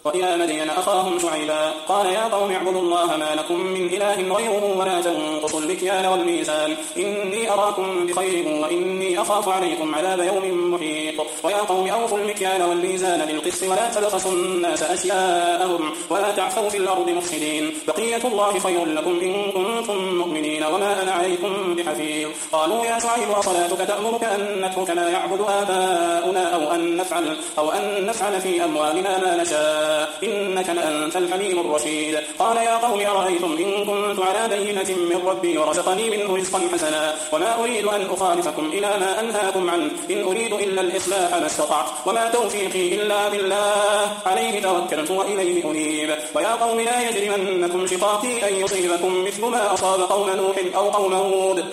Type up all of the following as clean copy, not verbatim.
وإلى مدين أخاهم شعيبا قال يا قوم اعبدوا الله ما لكم من إله غيره ولا تنقصوا المكيال والميزان إني أراكم بخير وإني أخاف عليكم عذاب يوم محيط ويا قوم أوفوا المكيال والميزان بالقسط ولا تبخسوا الناس أشياءهم ولا تعثوا في الأرض مفسدين بقية الله خير لكم إن كنتم مؤمنين وما أنا عليكم بحفيظ قالوا يا شعيب وصلاتك تأمرك أن نترك ما يعبد آباؤنا أو أن نفعل في أموالنا ما نشاء إنك لأنت الحليم الرشيد قال يا قوم أرأيتم إن كنت على بينة من ربي ورزقني منه رزقا حسنا وما أريد أن أخالفكم إلى ما أنهاكم عنه إن أريد إلا الإصلاح ما استطعت وما توفيقي إلا بالله عليه توكلت وإليه أنيب ويا قوم لا يجرمنكم شقاقي أن يصيبكم مثل ما أصاب قوم نوح أو قوم هود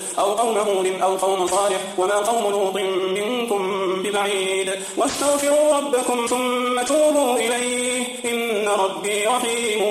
أو قوم صالح وما قوم لوط منكم ببعيد واستغفروا ربكم ثم توبوا إليه إن ربي رحيم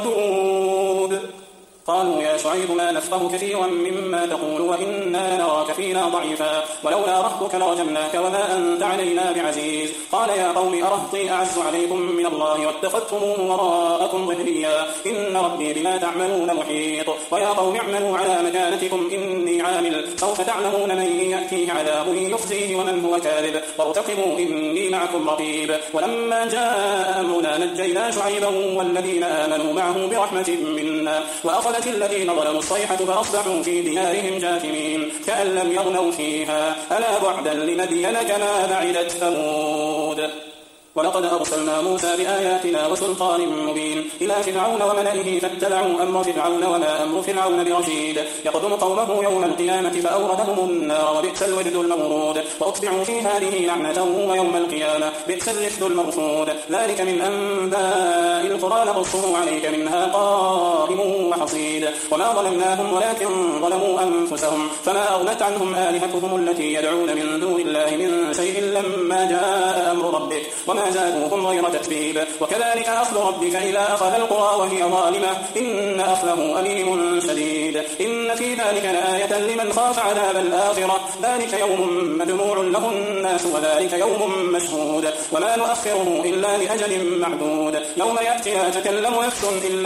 ودود قالوا يا شعيب ما نفقه كثيرا مما تقول وإنا نراك فينا ضعيفا ولولا رهطك لرجمناك وما أنت علينا بعزيز قال يا قوم أرهطي أعز عليكم من الله واتخذتموه وراءكم ظهريا إن ربي بما تعملون محيط ويا قوم اعملوا على مكانتكم إني عامل سوف تعلمون من يأتيه عذاب يخزيه ومن هو كاذب وارتقبوا إني معكم رقيب ولما جاء أمرنا نجينا شعيبا والذين آمنوا معه برحمة منا وأخذت الذين ظلموا الصيحة فأصبحوا في ديارهم جاثمين كأن لم يغنوا فيها ألا بعدا لمدين كما بعدت ثمود ولقد أرسلنا موسى بآياتنا وسلطان مبين إلى فرعون وملئه فاتبعوا أمر فرعون وما أمر فرعون برشيد يقدم قومه يوم القيامة فأوردهم النار وبئس الورد المورود وأتبعوا في هذه لعنة ويوم القيامة بئس الرفد المرفود ذلك من أنباء القرى نقصه عليك منها قائم وحصيد وما ظلمناهم ولكن ظلموا أنفسهم فما أغنت عنهم آلهتهم التي يدعون من دون الله من شيء لما جاء أمر ربك وما زادوهم غير تتبيب وكذلك أخذ ربك إذا أخذ القرى وهي ظالمة إن أخذه أليم شديد إن في ذلك لآية لمن خاف عذاب الآخرة ذلك يوم مجموع له الناس وذلك يوم مشهود وما نؤخره إلا لأجل معدود يوم يأتي لا تكلم نفس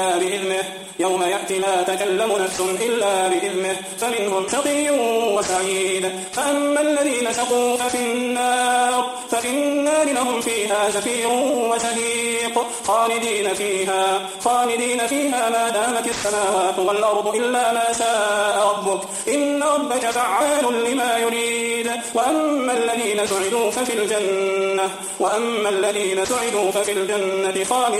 إلا بإذنه فمنهم شقي وسعيد فأما الذين شقوا ففي النار لهم فيها زفير وشهيق خالدين فيها ما دامت السماوات والأرض إلا ما شاء ربك إن ربك فعال لما يريد وأما الذين سعدوا ففي الجنة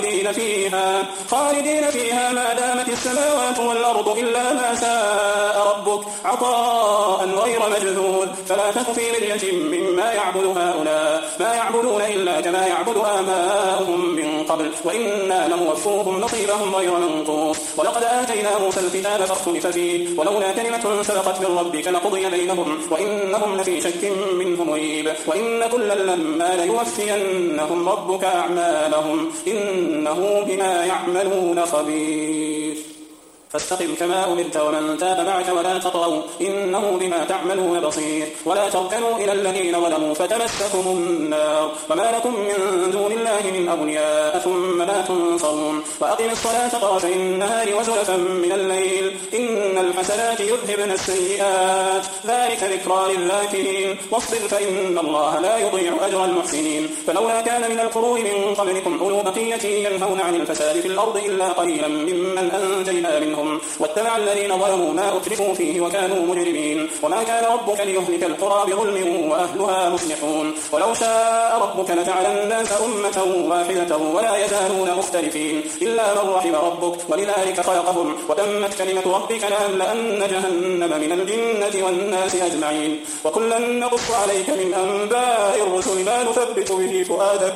خالدين فيها ما دامت السماوات والأرض إلا ما شاء ربك عطاء غير مجذوذ فلا تك في مرية مما يعبد هؤلاء ما يعبدون إلا كما يعبد آباؤهم من قبل وإنا لموفوهم نصيبهم غير منقوص ولقد آتينا موسى الكتاب فاختلف فيه ولولا كلمة سبقت من ربك لقضي بينهم وإنهم لفي شك منه مريب وإن كلا لما ليوفينهم ربك أعمالهم إنه بما يعملون خبير فاستقم كما أمرت ومن تاب معك ولا تطغوا إنه بما تعملون بصير ولا تركنوا إلى الذين ظلموا فتمسكم النار وما لكم من دون الله من أولياء ثم لا تنصرون وأقم الصلاة طرفي النهار وزلفا من الليل إن الحسنات يذهبن السيئات ذلك ذكرى للذاكرين واصبر فإن الله لا يضيع أجر المحسنين فلولا كان من القرون من قبلكم أولو بقية ينهون عن الفساد في الأرض إلا قليلا ممن أنجينا منهم واتبع الذين ظلموا ما أترفوا فيه وكانوا مجرمين وما كان ربك ليهلك القرى بظلم وأهلها مصلحون ولو شاء ربك لجعل الناس أمة واحدة ولا يزالون مختلفين إلا من رحم ربك ولذلك خلقهم وتمت كلمة ربك لأملأن جهنم من الجنة والناس أجمعين وكلا نقص عليك من أنباء الرسل ما نثبت به فؤادك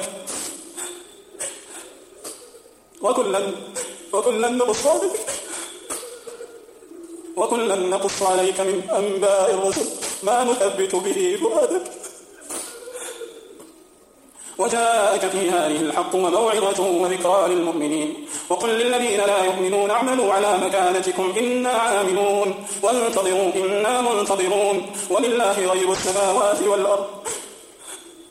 وكلا نقص عليك من أنباء الرسل ما نثبت به فؤادك وجاءك في هذه الحق وموعظة وذكرى للمؤمنين وقل للذين لا يؤمنون اعملوا على مكانتكم إنا عاملون وانتظروا إنا منتظرون ولله غيب السماوات والأرض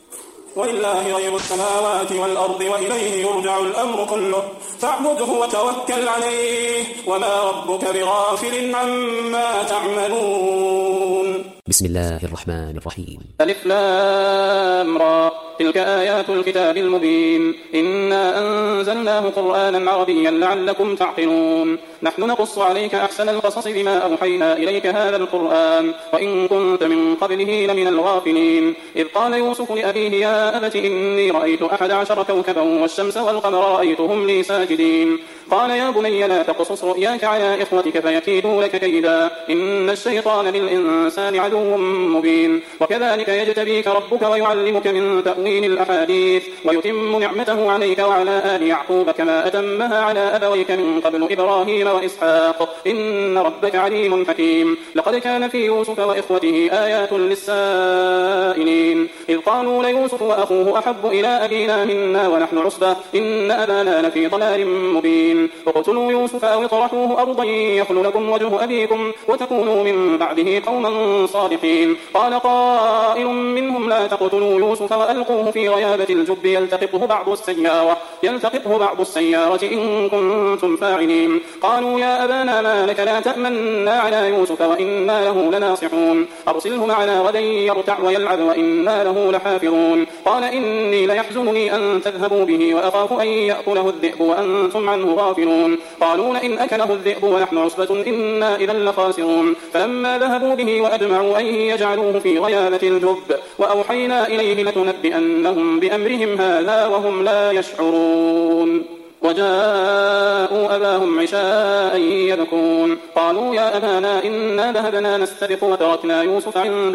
ولله غيب السماوات والأرض وإليه يرجع الأمر كله فاعبده وتوكل عليه وما ربك بغافل عما تعملون. بسم الله الرحمن الرحيم. ألف لام را تلك آيات الكتاب المبين إنا أنزلناه قرآنا عربيا لعلكم تعقلون. نحن نقص عليك أحسن القصص بما أوحينا إليك هذا القرآن وإن كنت من قبله لمن الغافلين. إذ قال يوسف لأبيه يا أبت إني رأيت 11 كوكبا والشمس والقمر رأيتهم لي ساجدين. قال يا بني لا تقصص رؤياك على إخوتك فيكيدوا لك كيدا إن الشيطان للإنسان عدو مبين. وكذلك يجتبيك ربك ويعلمك من تأويل الأحاديث ويتم نعمته عليك وعلى آل يعقوب كما أتمها على أبويك من قبل إبراهيم وإسحاق إن ربك عليم حكيم. لقد كان في يوسف وإخوته آيات للسائلين إذ قالوا ليوسف وأخوه أحب إلى أبينا منا ونحن عصبة إن أبانا لفي ضلال مبين. اقتلوا يوسف أو اطرحوه أرضا يخل لكم وجه أبيكم وتكونوا من بعده قوما صالحين. قال قائل منهم لا تقتلوا يوسف وألقوه في غيابة الجب يلتقطه بعض السيارة إن كنتم فاعلين. قالوا يا أبانا ما لك لا تأمنا على يوسف وإنا له لناصحون أرسله معنا غدا يرتع ويلعب وإنا له لحافظون. قال إني ليحزنني أن تذهبوا به وأخاف أن يأكله الذئب وأنتم عنه غافلون. قالوا لئن أكله الذئب ونحن عصبة إنا إذا لخاسرون. فلما ذهبوا به وأجمعوا أن يجعلوه في غيابة الجب وأوحينا إليه لتنبئنهم بأمرهم هذا وهم لا يشعرون. وجاءوا أباهم عشاء يبكون. قالوا يا أبانا إنا ذهبنا نستبق وتركنا يوسف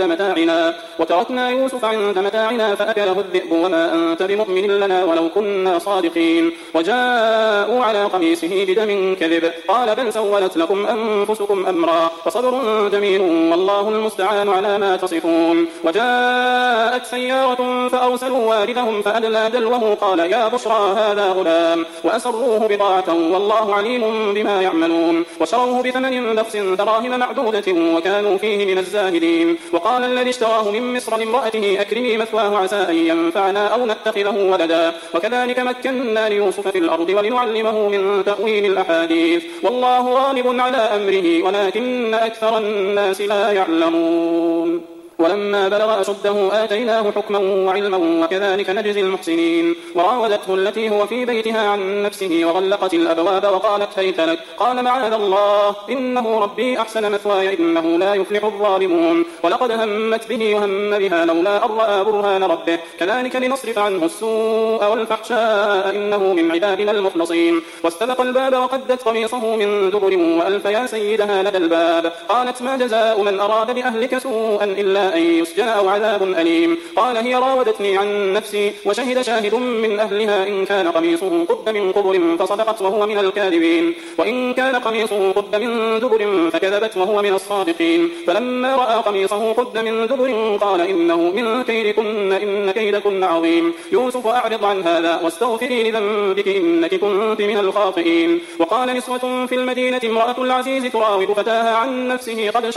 عند متاعنا فأكله الذئب وما أنت بمؤمن لنا ولو كنا صادقين. وجاءوا على قميصه بدم كذب قال بل سولت لكم أنفسكم أمرا فصبر جميل والله المستعان على ما تصفون. وجاءت سيارة فأرسلوا واردهم فأدلى دلوه قال يا بشرى هذا غلام وأسروه بضاعة والله عليم بما يعملون. وشروه بثمن بخس دراهم معدودة وكانوا فيه من الزاهدين. وقال الذي اشتراه من مصر لامرأته أكرمي مثواه عسى أن ينفعنا أو نتخذه ولدا وكذلك مكنا ليوسف في الأرض ولنعلمه من تأويل الأحاديث والله غالب على أمره ولكن أكثر الناس لا يعلمون. ولما بلغ أشده آتيناه حكما وعلما وكذلك نجزي المحسنين. وراودته التي هو في بيتها عن نفسه وغلقت الأبواب وقالت هيت لك قال معاذ الله إنه ربي أحسن مثواي إنه لا يفلح الظالمون. ولقد همت به وهم بها لولا أن رأى برهان ربه كذلك لنصرف عنه السوء والفحشاء إنه من عبادنا المخلصين. واستبق الباب وقدت قميصه من دبر وألف يا سيدها لدى الباب قالت ما جزاء من أراد بأهلك سوءا إلا أن يسجن أو عذاب أليم. قال هي راودتني عن نفسي وشهد شاهد من أهلها إن كان قميصه قد من قبل فصدقت وهو من الكاذبين وإن كان قميصه قد من دبر فكذبت وهو من الصادقين. فلما رأى قميصه قد من دبر قال إنه من كيدكن إن كيدكن عظيم. يوسف أعرض عن هذا واستغفري لذنبك إنك كنت من الخاطئين. وقال نسوة في المدينة امرأة العزيز تراود فتاها عن نفسه قد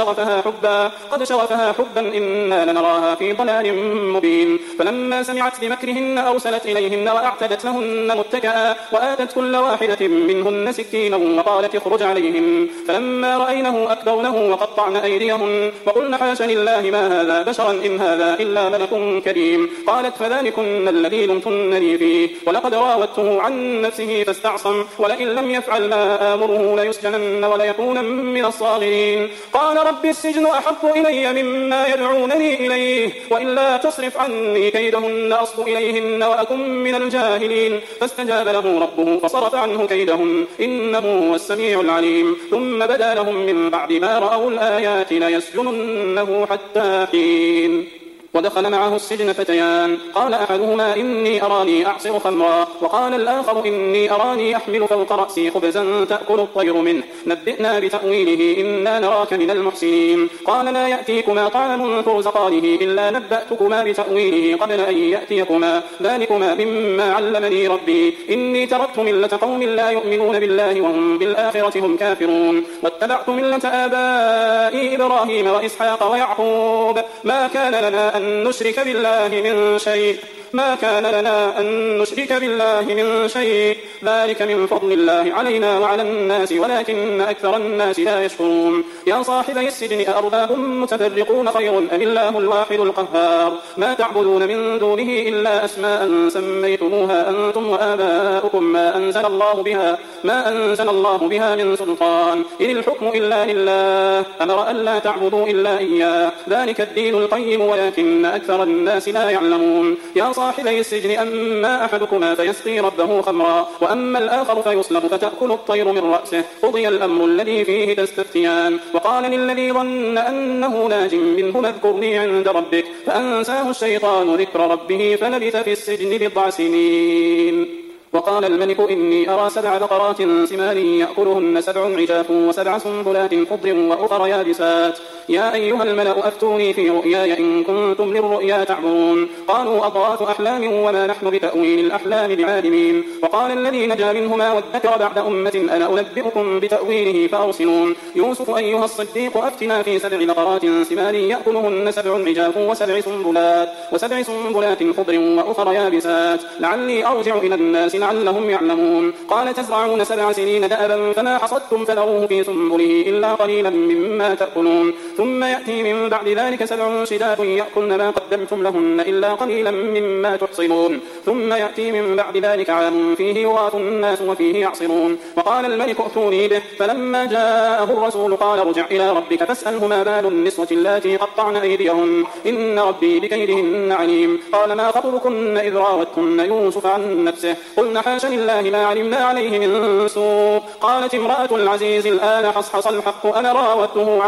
شغفها حبا إنا لنراها في ضلال مبين. فلما سمعت بمكرهن أرسلت إليهن وأعتدت لهن متكئا وآتت كل واحدة منهن سكينا وقالت اخرج عليهن. فلما رأينه أكبرنه وقطعن أيديهن وقلن حاش لله ما هذا بشرا إن هذا إلا ملك كريم. قالت فذلكن الذي لمتنني فيه ولقد راودته عن نفسه فاستعصم ولئن لم يفعل ما آمره ليسجنن وليكون من الصاغرين. قال رب السجن أحب إلي مما يدعونني إليه وإلا تصرف عني كيدهن أصب إليهن وأكن من الجاهلين. فاستجاب له ربه فصرف عنه كيدهن إنه هو السميع العليم. ثم بدا لهم من بعد ما رأوا الآيات ليسجننه حتى حين. ودخل معه السجن فتيان قال أحدهما إني أراني أعصر خمرا وقال الآخر إني أراني أحمل فوق رأسي خبزا تأكل الطير منه نبئنا بتأويله إنا نراك من المحسنين. قال لا يأتيكما طعام ترزقانه إلا نبأتكما بتأويله قبل أن يأتيكما ذلكما مما علمني ربي إني تركت ملة قوم لا يؤمنون بالله وهم بالآخرة هم كافرون. واتبعت ملة آبائي إبراهيم وإسحاق ويعقوب ما كان لنا أن نشرك بالله من شيء ما كان لنا أن نشرك بالله من شيء، ذلك من فضل الله علينا وعلى الناس ولكن أكثر الناس لا يشكرون. يا صاحبي السجن أأرباب متفرقون خير أم الله الواحد القهار؟ ما تعبدون من دونه إلا أسماء سميتموها أنتم وآباؤكم ما أنزل الله بها من سلطان، إن الحكم إلا لله أمر ألا تعبدوا إلا إياه، ذلك الدين القيم ولكن أكثر الناس لا يعلمون. يا صاحبي السجن أما أحدكما فيسقي ربه خمرا وأما الآخر فيصلب فتأكل الطير من رأسه، قضي الأمر الذي فيه تستفتيان. وقال للذي ظن أنه ناج منهما اذكرني عند ربك فأنساه الشيطان ذكر ربه فلبث في السجن 9 سنين. وقال الملك إني أرى 7 بقرات سمان يأكلهن 7 عجاف و7 سنبلات خضر وأخر يابسات. يا أيها الملأ أفتوني في رؤياي إن كنتم للرؤيا تعبرون. قالوا أضغاث أحلام وما نحن بتأويل الأحلام بعالمين. وقال الذي نجا منهما وادكر بعد أمة أنا أنبئكم بتأويله فأرسلون. يوسف أيها الصديق أفتنا في 7 بقرات سمان يأكلهن 7 عجاف و7 سنبلات خضر وأخر يابسات لعلي أرجع إلى الناس لعلهم يعلمون. قال تزرعون 7 سنين دأبا فما حصدتم فذروه في سنبله إلا قليلا مما تأكلون ثم يأتي من بعد ذلك 7 شداد يأكلن ما قدمتم لهن إلا قليلا مما تحصنون ثم يأتي من بعد ذلك عام فيه يغاث الناس وفيه يعصرون. وقال الملك ائتوني به فلما جاءه الرسول قال ارجع إلى ربك فاسأله ما بال النسوة اللاتي قطعن أيديهن إن ربي بكيدهن عليم. قال ما خطبكن إذ راوتن يوسف عن نفسه قلنا حاشا لله ما علمنا عليه من سوء. قالت امرأة العزيز الآن حصحص الحق أنا راودته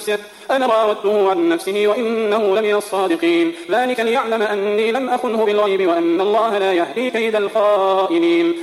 عن نفسه وإنه لمن الصادقين. ذلك ليعلم أني لم أخنه بالغيب وأن الله لا يهدي كيد الخائنين.